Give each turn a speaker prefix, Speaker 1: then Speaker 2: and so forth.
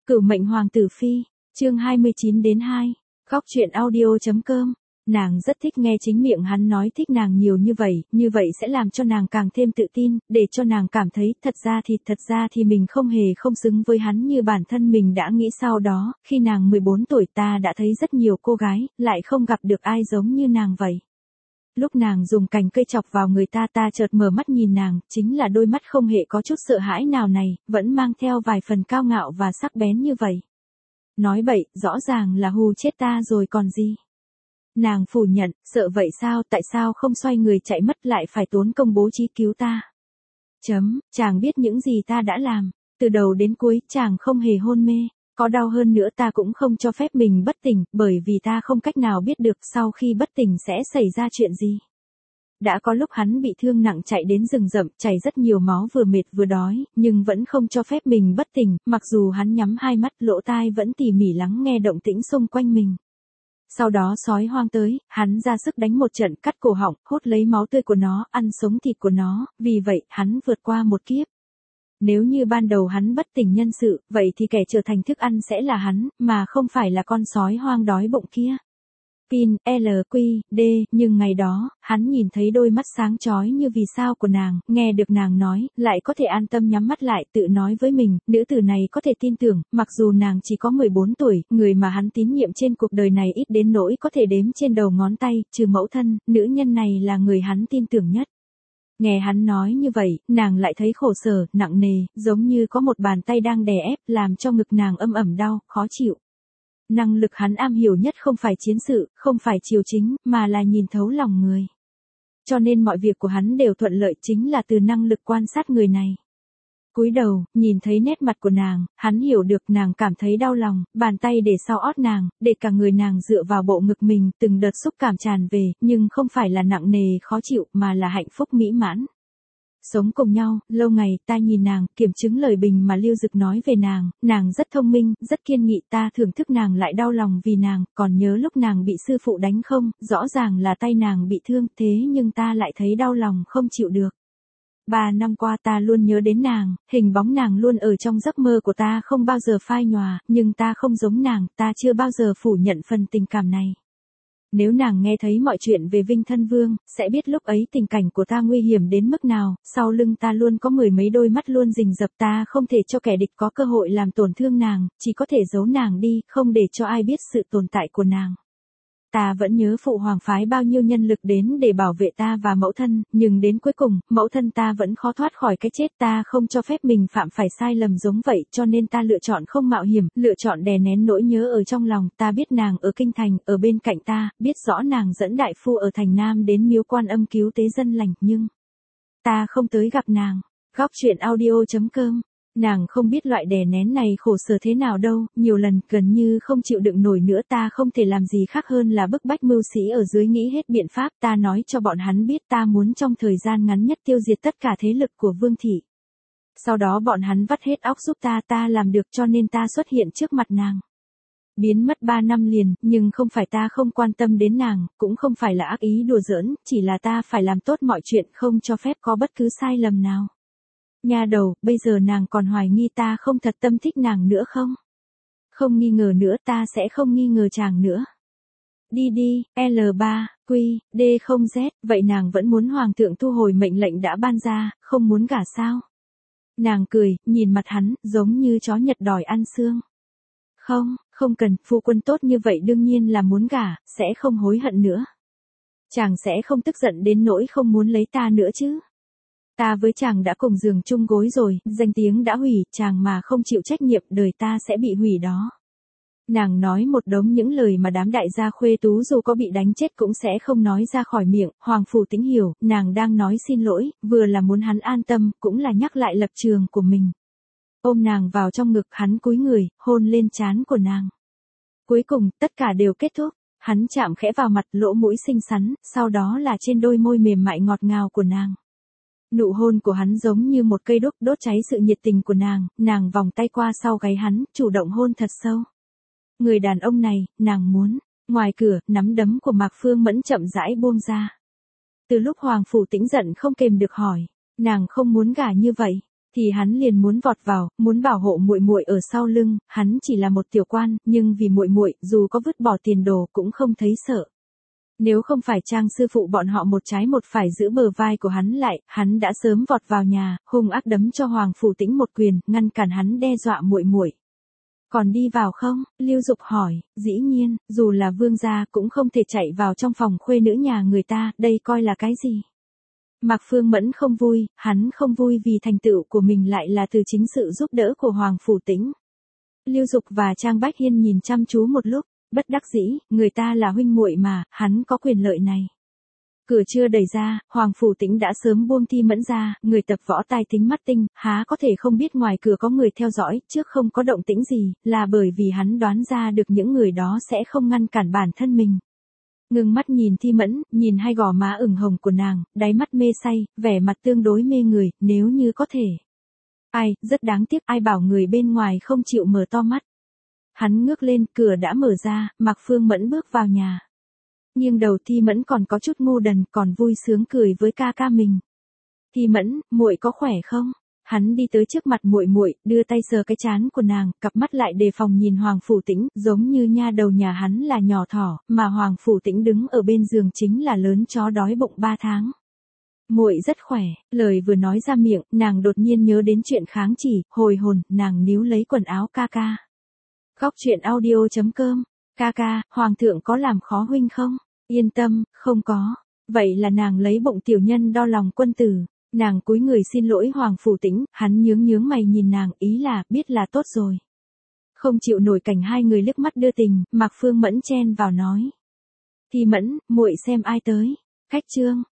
Speaker 1: Cửu mệnh hoàng tử phi, chương 29-2, góc truyện audio.com. Nàng rất thích nghe chính miệng hắn nói thích nàng nhiều như vậy sẽ làm cho nàng càng thêm tự tin, để cho nàng cảm thấy thật ra thì mình không xứng với hắn như bản thân mình đã nghĩ. Sau đó, khi nàng 14 tuổi ta đã thấy rất nhiều cô gái, lại không gặp được ai giống như nàng vậy. Lúc nàng dùng cành cây chọc vào người ta chợt mở mắt nhìn nàng, chính là đôi mắt không hề có chút sợ hãi nào này, vẫn mang theo vài phần cao ngạo và sắc bén như vậy. Nói bậy, rõ ràng là hù chết ta rồi còn gì. Nàng phủ nhận, sợ vậy sao, tại sao không xoay người chạy mất lại phải tốn công bố trí cứu ta. Chàng biết những gì ta đã làm, từ đầu đến cuối, chàng không hề hôn mê. Có đau hơn nữa ta cũng không cho phép mình bất tỉnh, bởi vì ta không cách nào biết được sau khi bất tỉnh sẽ xảy ra chuyện gì. Đã có lúc hắn bị thương nặng chạy đến rừng rậm, chảy rất nhiều máu vừa mệt vừa đói, nhưng vẫn không cho phép mình bất tỉnh, mặc dù hắn nhắm hai mắt lỗ tai vẫn tỉ mỉ lắng nghe động tĩnh xung quanh mình. Sau đó sói hoang tới, hắn ra sức đánh một trận cắt cổ họng, hút lấy máu tươi của nó, ăn sống thịt của nó, vì vậy hắn vượt qua một kiếp. Nếu như ban đầu hắn bất tỉnh nhân sự, vậy thì kẻ trở thành thức ăn sẽ là hắn, mà không phải là con sói hoang đói bụng kia. Pin, LQD, nhưng ngày đó, hắn nhìn thấy đôi mắt sáng chói như vì sao của nàng, nghe được nàng nói, lại có thể an tâm nhắm mắt lại, tự nói với mình, nữ tử này có thể tin tưởng, mặc dù nàng chỉ có 14 tuổi, người mà hắn tín nhiệm trên cuộc đời này ít đến nỗi có thể đếm trên đầu ngón tay, trừ mẫu thân, nữ nhân này là người hắn tin tưởng nhất. Nghe hắn nói như vậy, nàng lại thấy khổ sở, nặng nề, giống như có một bàn tay đang đè ép, làm cho ngực nàng âm ẩm đau, khó chịu. Năng lực hắn am hiểu nhất không phải chiến sự, không phải triều chính, mà là nhìn thấu lòng người. Cho nên mọi việc của hắn đều thuận lợi chính là từ năng lực quan sát người này. Cúi đầu, nhìn thấy nét mặt của nàng, hắn hiểu được nàng cảm thấy đau lòng, bàn tay để sau ót nàng, để cả người nàng dựa vào bộ ngực mình, từng đợt xúc cảm tràn về, nhưng không phải là nặng nề khó chịu, mà là hạnh phúc mỹ mãn. Sống cùng nhau, lâu ngày, ta nhìn nàng, kiểm chứng lời bình mà Lưu Dực nói về nàng rất thông minh, rất kiên nghị, ta thưởng thức nàng lại đau lòng vì nàng, còn nhớ lúc nàng bị sư phụ đánh không, rõ ràng là tay nàng bị thương, thế nhưng ta lại thấy đau lòng không chịu được. 3 năm qua ta luôn nhớ đến nàng, hình bóng nàng luôn ở trong giấc mơ của ta không bao giờ phai nhòa, nhưng ta không giống nàng, ta chưa bao giờ phủ nhận phần tình cảm này. Nếu nàng nghe thấy mọi chuyện về Vinh Thân Vương, sẽ biết lúc ấy tình cảnh của ta nguy hiểm đến mức nào, sau lưng ta luôn có 10 mấy đôi mắt luôn rình rập, ta không thể cho kẻ địch có cơ hội làm tổn thương nàng, chỉ có thể giấu nàng đi, không để cho ai biết sự tồn tại của nàng. Ta vẫn nhớ phụ hoàng phái bao nhiêu nhân lực đến để bảo vệ ta và mẫu thân, nhưng đến cuối cùng, mẫu thân ta vẫn khó thoát khỏi cái chết, ta không cho phép mình phạm phải sai lầm giống vậy, cho nên ta lựa chọn không mạo hiểm, lựa chọn đè nén nỗi nhớ ở trong lòng, ta biết nàng ở kinh thành, ở bên cạnh ta, biết rõ nàng dẫn đại phu ở thành Nam đến miếu Quan Âm cứu tế dân lành, nhưng ta không tới gặp nàng. Góc truyện audio.com. Nàng không biết loại đè nén này khổ sở thế nào đâu, nhiều lần gần như không chịu đựng nổi nữa, ta không thể làm gì khác hơn là bức bách mưu sĩ ở dưới nghĩ hết biện pháp, ta nói cho bọn hắn biết ta muốn trong thời gian ngắn nhất tiêu diệt tất cả thế lực của Vương thị. Sau đó bọn hắn vắt hết óc giúp ta làm được, cho nên ta xuất hiện trước mặt nàng. Biến mất 3 năm liền, nhưng không phải ta không quan tâm đến nàng, cũng không phải là ác ý đùa giỡn, chỉ là ta phải làm tốt mọi chuyện, không cho phép có bất cứ sai lầm nào. Nha đầu, bây giờ nàng còn hoài nghi ta không thật tâm thích nàng nữa không? Không nghi ngờ nữa, ta sẽ không nghi ngờ chàng nữa. Đi, L3, Q, D0Z, vậy nàng vẫn muốn hoàng thượng thu hồi mệnh lệnh đã ban ra, không muốn gả sao? Nàng cười, nhìn mặt hắn, giống như chó Nhật đòi ăn xương. Không cần, phu quân tốt như vậy đương nhiên là muốn gả, sẽ không hối hận nữa. Chàng sẽ không tức giận đến nỗi không muốn lấy ta nữa chứ? Ta với chàng đã cùng giường chung gối rồi, danh tiếng đã hủy, chàng mà không chịu trách nhiệm, đời ta sẽ bị hủy đó. Nàng nói một đống những lời mà đám đại gia khuê tú dù có bị đánh chết cũng sẽ không nói ra khỏi miệng, Hoàng Phủ Tĩnh hiểu, nàng đang nói xin lỗi, vừa là muốn hắn an tâm, cũng là nhắc lại lập trường của mình. Ôm nàng vào trong ngực, hắn cúi người, hôn lên trán của nàng. Cuối cùng, tất cả đều kết thúc, hắn chạm khẽ vào mặt, lỗ mũi xinh xắn, sau đó là trên đôi môi mềm mại ngọt ngào của nàng. Nụ hôn của hắn giống như một cây đuốc đốt cháy sự nhiệt tình của nàng vòng tay qua sau gáy hắn, chủ động hôn thật sâu. Người đàn ông này, nàng muốn. Ngoài cửa, nắm đấm của Mạc Phương Mẫn chậm rãi buông ra. Từ lúc Hoàng Phủ Tĩnh giận không kềm được hỏi, nàng không muốn gả như vậy, thì hắn liền muốn vọt vào, muốn bảo hộ muội muội ở sau lưng, hắn chỉ là một tiểu quan, nhưng vì muội muội, dù có vứt bỏ tiền đồ cũng không thấy sợ. Nếu không phải Trang sư phụ bọn họ một trái một phải giữ bờ vai của hắn lại, hắn đã sớm vọt vào nhà, hung ác đấm cho Hoàng Phủ Tĩnh một quyền, ngăn cản hắn đe dọa muội muội. Còn đi vào không? Lưu Dục hỏi. Dĩ nhiên, dù là vương gia cũng không thể chạy vào trong phòng khuê nữ nhà người ta, đây coi là cái gì? Mạc Phương Mẫn không vui, hắn không vui vì thành tựu của mình lại là từ chính sự giúp đỡ của Hoàng Phủ Tĩnh. Lưu Dục và Trang Bách Hiên nhìn chăm chú một lúc, bất đắc dĩ, người ta là huynh muội mà, hắn có quyền lợi này. Cửa chưa đẩy ra, Hoàng Phủ Tĩnh đã sớm buông Thi Mẫn ra, người tập võ tai tính mắt tinh, há có thể không biết ngoài cửa có người theo dõi, trước không có động tĩnh gì, là bởi vì hắn đoán ra được những người đó sẽ không ngăn cản bản thân mình. Ngừng mắt nhìn Thi Mẫn, nhìn hai gò má ửng hồng của nàng, đáy mắt mê say, vẻ mặt tương đối mê người, nếu như có thể. Ai, rất đáng tiếc, ai bảo người bên ngoài không chịu mở to mắt. Hắn ngước lên, cửa đã mở ra, Mạc Phương Mẫn bước vào nhà. Nhưng đầu Thi Mẫn còn có chút ngu đần, còn vui sướng cười với ca ca mình. Thi Mẫn, muội có khỏe không? Hắn đi tới trước mặt muội muội, đưa tay sờ cái trán của nàng, cặp mắt lại đề phòng nhìn Hoàng Phủ Tĩnh, giống như nha đầu nhà hắn là nhỏ thỏ, mà Hoàng Phủ Tĩnh đứng ở bên giường chính là lớn chó đói bụng 3 tháng. Muội rất khỏe, lời vừa nói ra miệng, nàng đột nhiên nhớ đến chuyện kháng chỉ, hồi hồn, nàng níu lấy quần áo ca ca. Khóc chuyện audio.com, ca ca, Hoàng thượng có làm khó huynh không? Yên tâm, không có. Vậy là nàng lấy bụng tiểu nhân đo lòng quân tử. Nàng cúi người xin lỗi Hoàng Phủ Tĩnh, hắn nhướng mày nhìn nàng, ý là, biết là tốt rồi. Không chịu nổi cảnh hai người liếc mắt đưa tình, Mạc Phương Mẫn chen vào nói. Thi Mẫn, muội xem ai tới. Khách trương,